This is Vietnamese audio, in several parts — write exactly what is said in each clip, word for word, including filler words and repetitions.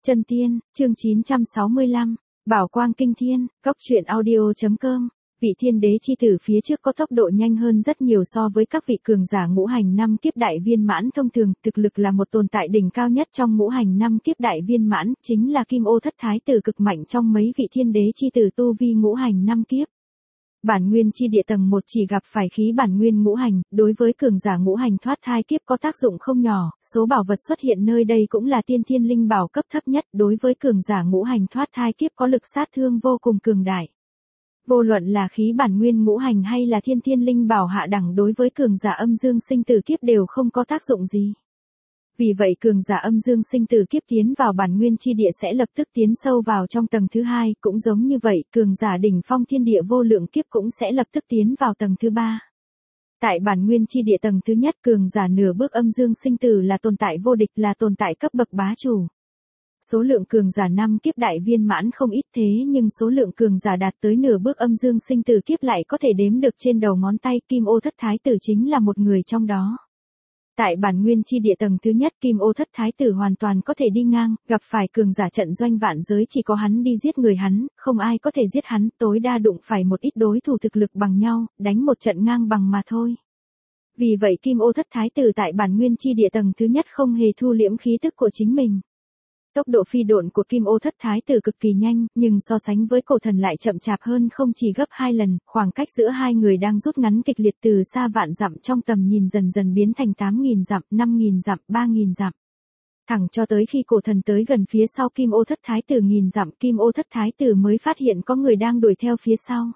Chân tiên, chương chín trăm sáu mươi lăm, Bảo quang kinh thiên, góc truyện audio.com. Vị thiên đế chi tử phía trước có tốc độ nhanh hơn rất nhiều so với các vị cường giả ngũ hành năm kiếp đại viên mãn thông thường, thực lực là một tồn tại đỉnh cao nhất trong ngũ hành năm kiếp đại viên mãn, chính là Kim Ô Thất Thái Tử cực mạnh trong mấy vị thiên đế chi tử tu vi ngũ hành năm kiếp. Bản nguyên chi địa tầng một chỉ gặp phải khí bản nguyên ngũ hành, đối với cường giả ngũ hành thoát thai kiếp có tác dụng không nhỏ, số bảo vật xuất hiện nơi đây cũng là tiên thiên linh bảo cấp thấp nhất, đối với cường giả ngũ hành thoát thai kiếp có lực sát thương vô cùng cường đại. Vô luận là khí bản nguyên ngũ hành hay là thiên thiên linh bảo hạ đẳng đối với cường giả âm dương sinh tử kiếp đều không có tác dụng gì. Vì vậy cường giả âm dương sinh tử kiếp tiến vào bản nguyên chi địa sẽ lập tức tiến sâu vào trong tầng thứ hai, cũng giống như vậy, cường giả đỉnh phong thiên địa vô lượng kiếp cũng sẽ lập tức tiến vào tầng thứ ba. Tại bản nguyên chi địa tầng thứ nhất, cường giả nửa bước âm dương sinh tử là tồn tại vô địch, là tồn tại cấp bậc bá chủ. Số lượng cường giả năm kiếp đại viên mãn không ít, thế nhưng số lượng cường giả đạt tới nửa bước âm dương sinh tử kiếp lại có thể đếm được trên đầu ngón tay, Kim Ô Thất Thái Tử chính là một người trong đó. Tại bản nguyên chi địa tầng thứ nhất, Kim Ô Thất Thái Tử hoàn toàn có thể đi ngang, gặp phải cường giả trận doanh vạn giới chỉ có hắn đi giết người hắn, không ai có thể giết hắn, tối đa đụng phải một ít đối thủ thực lực bằng nhau, đánh một trận ngang bằng mà thôi. Vì vậy Kim Ô Thất Thái Tử tại bản nguyên chi địa tầng thứ nhất không hề thu liễm khí tức của chính mình. Tốc độ phi độn của Kim Ô Thất Thái Tử cực kỳ nhanh, nhưng so sánh với cổ thần lại chậm chạp hơn không chỉ gấp hai lần, khoảng cách giữa hai người đang rút ngắn kịch liệt, từ xa vạn dặm trong tầm nhìn dần dần biến thành tám nghìn dặm, năm nghìn dặm, ba nghìn dặm. Thẳng cho tới khi cổ thần tới gần phía sau Kim Ô Thất Thái Tử nghìn dặm, Kim Ô Thất Thái Tử mới phát hiện có người đang đuổi theo phía sau.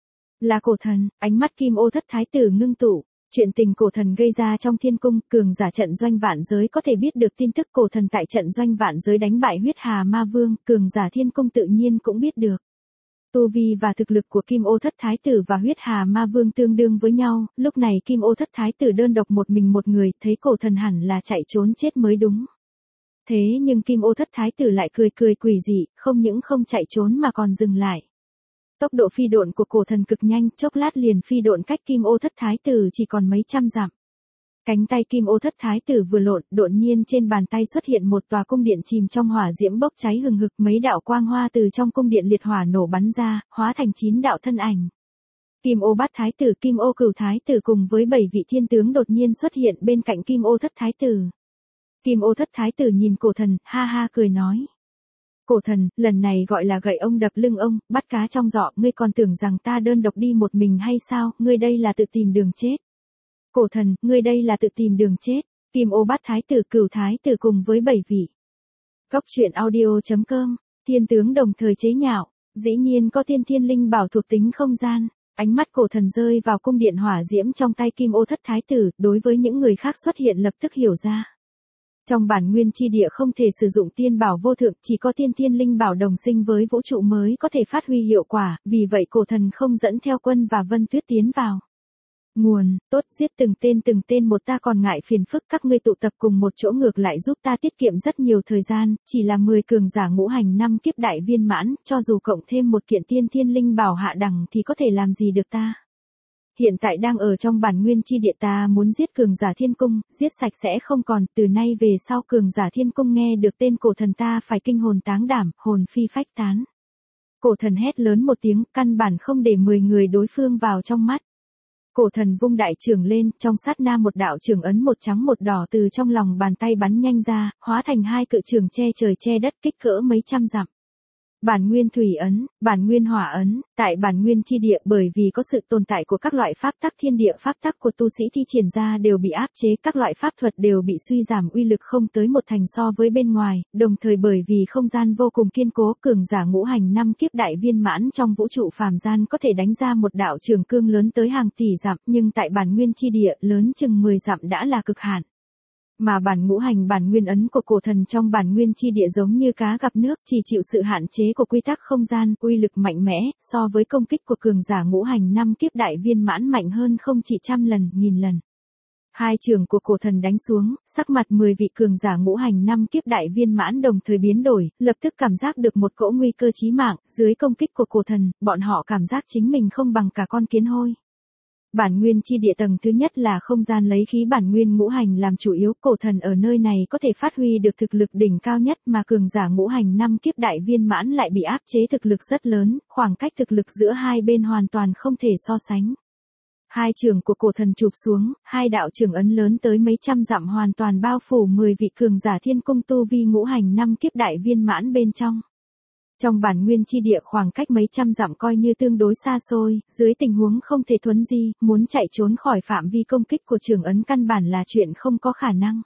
Là cổ thần, ánh mắt Kim Ô Thất Thái Tử ngưng tụ. Chuyện tình cổ thần gây ra trong thiên cung, cường giả trận doanh vạn giới có thể biết được tin tức cổ thần tại trận doanh vạn giới đánh bại huyết hà ma vương, cường giả thiên cung tự nhiên cũng biết được. Tu vi và thực lực của Kim Ô Thất Thái Tử và huyết hà ma vương tương đương với nhau, lúc này Kim Ô Thất Thái Tử đơn độc một mình một người, thấy cổ thần hẳn là chạy trốn chết mới đúng. Thế nhưng Kim Ô Thất Thái Tử lại cười cười quỷ dị, không những không chạy trốn mà còn dừng lại. Tốc độ phi độn của cổ thần cực nhanh, chốc lát liền phi độn cách Kim Ô Thất Thái Tử chỉ còn mấy trăm dặm. Cánh tay Kim Ô Thất Thái Tử vừa lộn, đột nhiên trên bàn tay xuất hiện một tòa cung điện chìm trong hỏa diễm bốc cháy hừng hực, mấy đạo quang hoa từ trong cung điện liệt hỏa nổ bắn ra, hóa thành chín đạo thân ảnh. Kim Ô Bát Thái Tử, Kim Ô Cửu Thái Tử cùng với bảy vị thiên tướng đột nhiên xuất hiện bên cạnh Kim Ô Thất Thái Tử. Kim Ô Thất Thái Tử nhìn cổ thần, ha ha cười nói. Cổ thần, lần này gọi là gậy ông đập lưng ông, bắt cá trong giỏ, ngươi còn tưởng rằng ta đơn độc đi một mình hay sao, ngươi đây là tự tìm đường chết. Cổ thần, ngươi đây là tự tìm đường chết. Kim Ô Bát Thái Tử, Cửu Thái Tử cùng với bảy vị. Góc truyện audio.com, thiên tướng đồng thời chế nhạo, dĩ nhiên có tiên thiên linh bảo thuộc tính không gian. Ánh mắt cổ thần rơi vào cung điện hỏa diễm trong tay Kim Ô Thất Thái Tử, đối với những người khác xuất hiện lập tức hiểu ra. Trong bản nguyên chi địa không thể sử dụng tiên bảo vô thượng, chỉ có tiên thiên linh bảo đồng sinh với vũ trụ mới có thể phát huy hiệu quả, vì vậy cổ thần không dẫn theo Quân và Vân Tuyết tiến vào. Nguồn, tốt, giết từng tên từng tên một, ta còn ngại phiền phức, các ngươi tụ tập cùng một chỗ ngược lại giúp ta tiết kiệm rất nhiều thời gian, chỉ là mười cường giả ngũ hành năm kiếp đại viên mãn, cho dù cộng thêm một kiện tiên thiên linh bảo hạ đẳng thì có thể làm gì được ta. Hiện tại đang ở trong bản nguyên chi địa, ta muốn giết cường giả thiên cung, giết sạch sẽ không còn, từ nay về sau cường giả thiên cung nghe được tên cổ thần ta phải kinh hồn táng đảm, hồn phi phách tán. Cổ thần hét lớn một tiếng, căn bản không để mười người đối phương vào trong mắt. Cổ thần vung đại trường lên, trong sát na một đạo trường ấn một trắng một đỏ từ trong lòng bàn tay bắn nhanh ra, hóa thành hai cự trường che trời che đất, kích cỡ mấy trăm dặm. Bản nguyên thủy ấn, bản nguyên hỏa ấn, tại bản nguyên chi địa bởi vì có sự tồn tại của các loại pháp tắc thiên địa, pháp tắc của tu sĩ thi triển ra đều bị áp chế, các loại pháp thuật đều bị suy giảm uy lực không tới một thành so với bên ngoài, đồng thời bởi vì không gian vô cùng kiên cố, cường giả ngũ hành năm kiếp đại viên mãn trong vũ trụ phàm gian có thể đánh ra một đạo trường cương lớn tới hàng tỷ dặm, nhưng tại bản nguyên chi địa lớn chừng mười dặm đã là cực hạn. Mà bản ngũ hành bản nguyên ấn của cổ thần trong bản nguyên chi địa giống như cá gặp nước, chỉ chịu sự hạn chế của quy tắc không gian, uy lực mạnh mẽ, so với công kích của cường giả ngũ hành năm kiếp đại viên mãn mạnh hơn không chỉ trăm lần, nghìn lần. Hai trường của cổ thần đánh xuống, sắc mặt mười vị cường giả ngũ hành năm kiếp đại viên mãn đồng thời biến đổi, lập tức cảm giác được một cỗ nguy cơ chí mạng, dưới công kích của cổ thần, bọn họ cảm giác chính mình không bằng cả con kiến hôi. Bản nguyên chi địa tầng thứ nhất là không gian lấy khí bản nguyên ngũ hành làm chủ yếu, cổ thần ở nơi này có thể phát huy được thực lực đỉnh cao nhất mà cường giả ngũ hành năm kiếp đại viên mãn lại bị áp chế thực lực rất lớn, khoảng cách thực lực giữa hai bên hoàn toàn không thể so sánh. Hai trường của cổ thần chụp xuống, hai đạo trường ấn lớn tới mấy trăm dặm hoàn toàn bao phủ mười vị cường giả thiên cung tu vi ngũ hành năm kiếp đại viên mãn bên trong. Trong bản nguyên chi địa khoảng cách mấy trăm dặm coi như tương đối xa xôi, dưới tình huống không thể thuấn di, muốn chạy trốn khỏi phạm vi công kích của trường ấn căn bản là chuyện không có khả năng.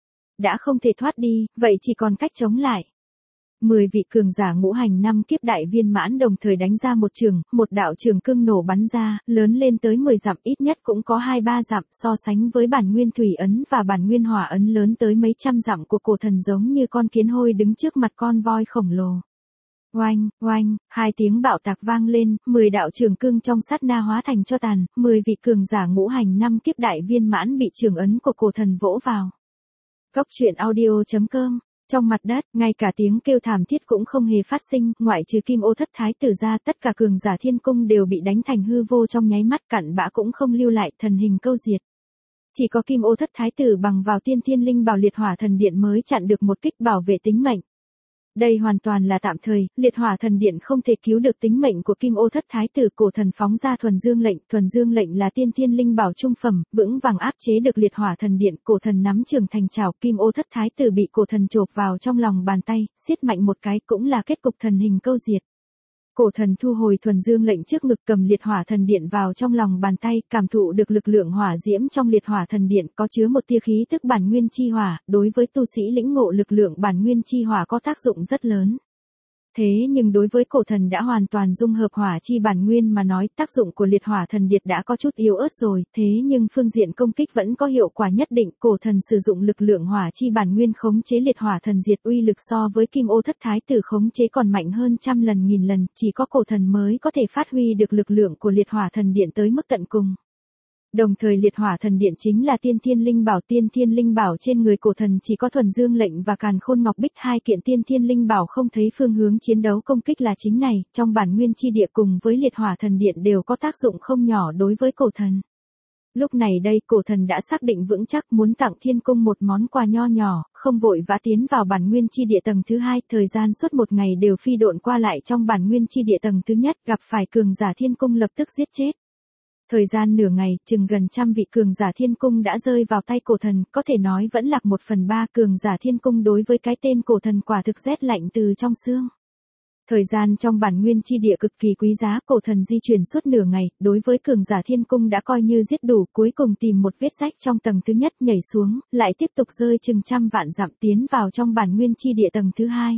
Đã không thể thoát đi, vậy chỉ còn cách chống lại. Mười vị cường giả ngũ hành năm kiếp đại viên mãn đồng thời đánh ra một trường, một đạo trường cương nổ bắn ra, lớn lên tới mười dặm, ít nhất cũng có hai ba dặm, so sánh với bản nguyên thủy ấn và bản nguyên hỏa ấn lớn tới mấy trăm dặm của cổ thần giống như con kiến hôi đứng trước mặt con voi khổng lồ. Oanh, oanh, hai tiếng bạo tạc vang lên, mười đạo trường cương trong sát na hóa thành cho tàn, mười vị cường giả ngũ hành năm kiếp đại viên mãn bị trường ấn của cổ thần vỗ vào. Cốc truyện audio chấm com. Trong mặt đất, ngay cả tiếng kêu thảm thiết cũng không hề phát sinh, ngoại trừ Kim Ô Thất Thái Tử ra, tất cả cường giả thiên cung đều bị đánh thành hư vô trong nháy mắt, cặn bã cũng không lưu lại, thần hình câu diệt. Chỉ có Kim Ô Thất Thái Tử bằng vào tiên thiên linh bảo liệt hỏa thần điện mới chặn được một kích bảo vệ tính mệnh. Đây hoàn toàn là tạm thời, liệt hỏa thần điện không thể cứu được tính mệnh của Kim Ô Thất Thái Tử. Cổ thần phóng ra thuần dương lệnh, thuần dương lệnh là tiên thiên linh bảo trung phẩm, vững vàng áp chế được liệt hỏa thần điện. Cổ thần nắm trường thành trảo, Kim Ô Thất Thái Tử bị cổ thần chộp vào trong lòng bàn tay, siết mạnh một cái cũng là kết cục thần hình câu diệt. Cổ thần thu hồi thuần dương lệnh trước ngực, cầm liệt hỏa thần điện vào trong lòng bàn tay, cảm thụ được lực lượng hỏa diễm trong liệt hỏa thần điện có chứa một tia khí tức bản nguyên chi hỏa, đối với tu sĩ lĩnh ngộ lực lượng bản nguyên chi hỏa có tác dụng rất lớn. Thế nhưng đối với cổ thần đã hoàn toàn dung hợp hỏa chi bản nguyên mà nói, tác dụng của liệt hỏa thần điện đã có chút yếu ớt rồi, thế nhưng phương diện công kích vẫn có hiệu quả nhất định. Cổ thần sử dụng lực lượng hỏa chi bản nguyên khống chế liệt hỏa thần diệt, uy lực so với Kim Ô Thất Thái Tử khống chế còn mạnh hơn trăm lần nghìn lần, chỉ có cổ thần mới có thể phát huy được lực lượng của liệt hỏa thần điện tới mức tận cùng. Đồng thời liệt hỏa thần điện chính là tiên thiên linh bảo, tiên thiên linh bảo trên người cổ thần chỉ có thuần dương lệnh và càn khôn ngọc bích, hai kiện tiên thiên linh bảo không thấy phương hướng chiến đấu công kích là chính này, trong bản nguyên chi địa cùng với liệt hỏa thần điện đều có tác dụng không nhỏ đối với cổ thần. Lúc này đây cổ thần đã xác định vững chắc muốn tặng thiên cung một món quà nho nhỏ, không vội vã tiến vào bản nguyên chi địa tầng thứ hai, thời gian suốt một ngày đều phi độn qua lại trong bản nguyên chi địa tầng thứ nhất, gặp phải cường giả thiên cung lập tức giết chết. Thời gian nửa ngày, chừng gần trăm vị cường giả thiên cung đã rơi vào tay cổ thần, có thể nói vẫn lạc một phần ba. Cường giả thiên cung đối với cái tên cổ thần quả thực rét lạnh từ trong xương. Thời gian trong bản nguyên chi địa cực kỳ quý giá, cổ thần di chuyển suốt nửa ngày, đối với cường giả thiên cung đã coi như giết đủ, cuối cùng tìm một vết rách trong tầng thứ nhất nhảy xuống, lại tiếp tục rơi chừng trăm vạn dặm tiến vào trong bản nguyên chi địa tầng thứ hai.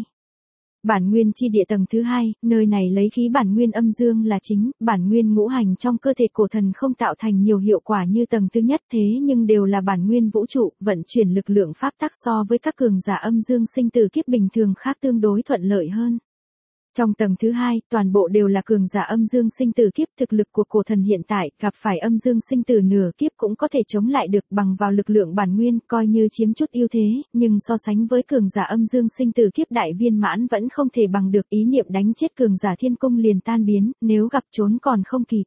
Bản nguyên chi địa tầng thứ hai, nơi này lấy khí bản nguyên âm dương là chính, bản nguyên ngũ hành trong cơ thể cổ thần không tạo thành nhiều hiệu quả như tầng thứ nhất, thế nhưng đều là bản nguyên vũ trụ, vận chuyển lực lượng pháp tắc so với các cường giả âm dương sinh tử kiếp bình thường khác tương đối thuận lợi hơn. Trong tầng thứ hai, toàn bộ đều là cường giả âm dương sinh tử kiếp, thực lực của cổ thần hiện tại, gặp phải âm dương sinh tử nửa kiếp cũng có thể chống lại được bằng vào lực lượng bản nguyên, coi như chiếm chút ưu thế, nhưng so sánh với cường giả âm dương sinh tử kiếp đại viên mãn vẫn không thể bằng được, ý niệm đánh chết cường giả thiên cung liền tan biến, nếu gặp trốn còn không kịp.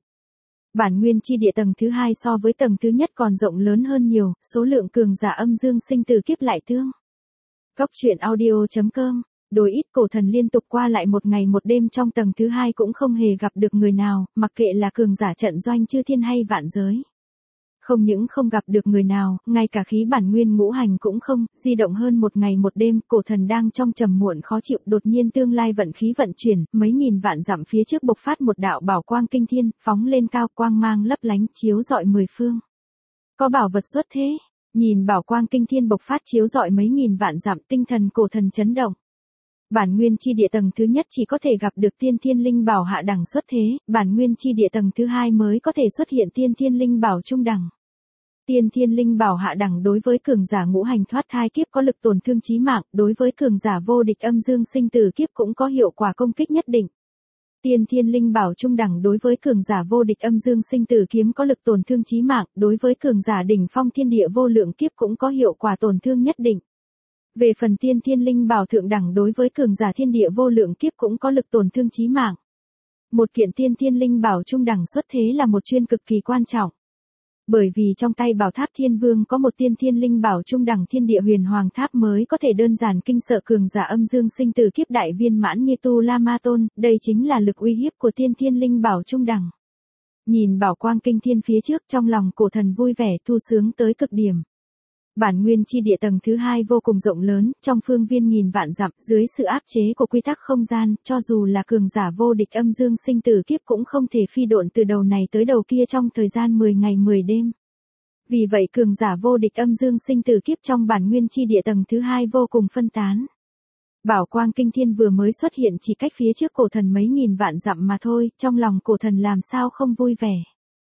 Bản nguyên chi địa tầng thứ hai so với tầng thứ nhất còn rộng lớn hơn nhiều, số lượng cường giả âm dương sinh tử kiếp lại tương. Cốc truyện audio chấm com. Đối ít cổ thần liên tục qua lại một ngày một đêm trong tầng thứ hai cũng không hề gặp được người nào, mặc kệ là cường giả trận doanh chư thiên hay vạn giới. Không những không gặp được người nào, ngay cả khí bản nguyên ngũ hành cũng không, di động hơn một ngày một đêm, cổ thần đang trong trầm muộn khó chịu, đột nhiên tương lai vận khí vận chuyển, mấy nghìn vạn dặm phía trước bộc phát một đạo bảo quang kinh thiên, phóng lên cao, quang mang lấp lánh, chiếu rọi mười phương. Có bảo vật xuất thế, nhìn bảo quang kinh thiên bộc phát chiếu rọi mấy nghìn vạn dặm, tinh thần cổ thần chấn động. Bản nguyên chi địa tầng thứ nhất chỉ có thể gặp được tiên thiên linh bảo hạ đẳng xuất thế, bản nguyên chi địa tầng thứ hai mới có thể xuất hiện tiên thiên linh bảo trung đẳng. Tiên thiên linh bảo hạ đẳng đối với cường giả ngũ hành thoát thai kiếp có lực tổn thương chí mạng, đối với cường giả vô địch âm dương sinh tử kiếp cũng có hiệu quả công kích nhất định. Tiên thiên linh bảo trung đẳng đối với cường giả vô địch âm dương sinh tử kiếm có lực tổn thương chí mạng, đối với cường giả đỉnh phong thiên địa vô lượng kiếp cũng có hiệu quả tổn thương nhất định. Về phần tiên thiên linh bảo thượng đẳng đối với cường giả thiên địa vô lượng kiếp cũng có lực tổn thương chí mạng. Một kiện tiên thiên linh bảo trung đẳng xuất thế là một chuyên cực kỳ quan trọng. Bởi vì trong tay Bảo Tháp Thiên Vương có một tiên thiên linh bảo trung đẳng thiên địa huyền hoàng tháp mới có thể đơn giản kinh sợ cường giả âm dương sinh tử kiếp đại viên mãn như Tu La Ma Tôn, đây chính là lực uy hiếp của tiên thiên linh bảo trung đẳng. Nhìn bảo quang kinh thiên phía trước, trong lòng cổ thần vui vẻ thu sướng tới cực điểm. Bản nguyên chi địa tầng thứ hai vô cùng rộng lớn, trong phương viên nghìn vạn dặm, dưới sự áp chế của quy tắc không gian, cho dù là cường giả vô địch âm dương sinh tử kiếp cũng không thể phi độn từ đầu này tới đầu kia trong thời gian mười ngày mười đêm. Vì vậy cường giả vô địch âm dương sinh tử kiếp trong bản nguyên chi địa tầng thứ hai vô cùng phân tán. Bảo quang kinh thiên vừa mới xuất hiện chỉ cách phía trước cổ thần mấy nghìn vạn dặm mà thôi, trong lòng cổ thần làm sao không vui vẻ.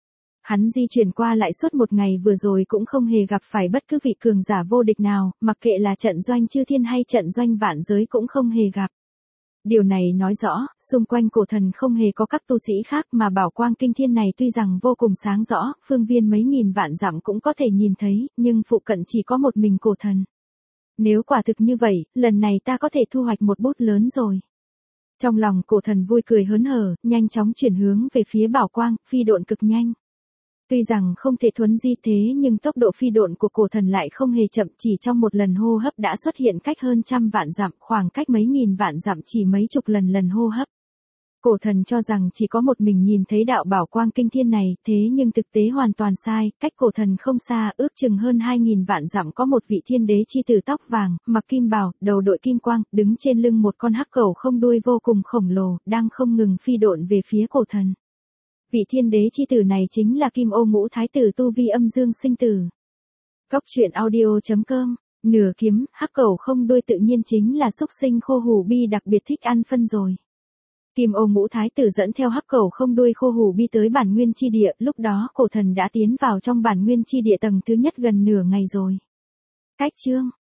Hắn di chuyển qua lại suốt một ngày vừa rồi cũng không hề gặp phải bất cứ vị cường giả vô địch nào, mặc kệ là trận doanh chư thiên hay trận doanh vạn giới cũng không hề gặp. Điều này nói rõ, xung quanh cổ thần không hề có các tu sĩ khác mà bảo quang kinh thiên này tuy rằng vô cùng sáng rõ, phương viên mấy nghìn vạn dặm cũng có thể nhìn thấy, nhưng phụ cận chỉ có một mình cổ thần. Nếu quả thực như vậy, lần này ta có thể thu hoạch một bút lớn rồi. Trong lòng cổ thần vui cười hớn hở, nhanh chóng chuyển hướng về phía bảo quang, phi độn cực nhanh. Tuy rằng không thể thuấn di thế nhưng tốc độ phi độn của cổ thần lại không hề chậm, chỉ trong một lần hô hấp đã xuất hiện cách hơn trăm vạn dặm, khoảng cách mấy nghìn vạn dặm chỉ mấy chục lần lần hô hấp. Cổ thần cho rằng chỉ có một mình nhìn thấy đạo bảo quang kinh thiên này, thế nhưng thực tế hoàn toàn sai, cách cổ thần không xa, ước chừng hơn hai nghìn vạn dặm có một vị thiên đế chi tử tóc vàng, mặc kim bào, đầu đội kim quang, đứng trên lưng một con hắc cẩu không đuôi vô cùng khổng lồ, đang không ngừng phi độn về phía cổ thần. Vị thiên đế chi tử này chính là Kim Ô Ngũ Thái tử tu vi âm dương sinh tử. Cốc truyện audio chấm com, nửa kiếm, hắc cẩu không đuôi tự nhiên chính là súc sinh khô hủ bi đặc biệt thích ăn phân rồi. Kim Ô Ngũ Thái tử dẫn theo hắc cẩu không đuôi khô hủ bi tới bản nguyên chi địa, lúc đó cổ thần đã tiến vào trong bản nguyên chi địa tầng thứ nhất gần nửa ngày rồi. Cách chương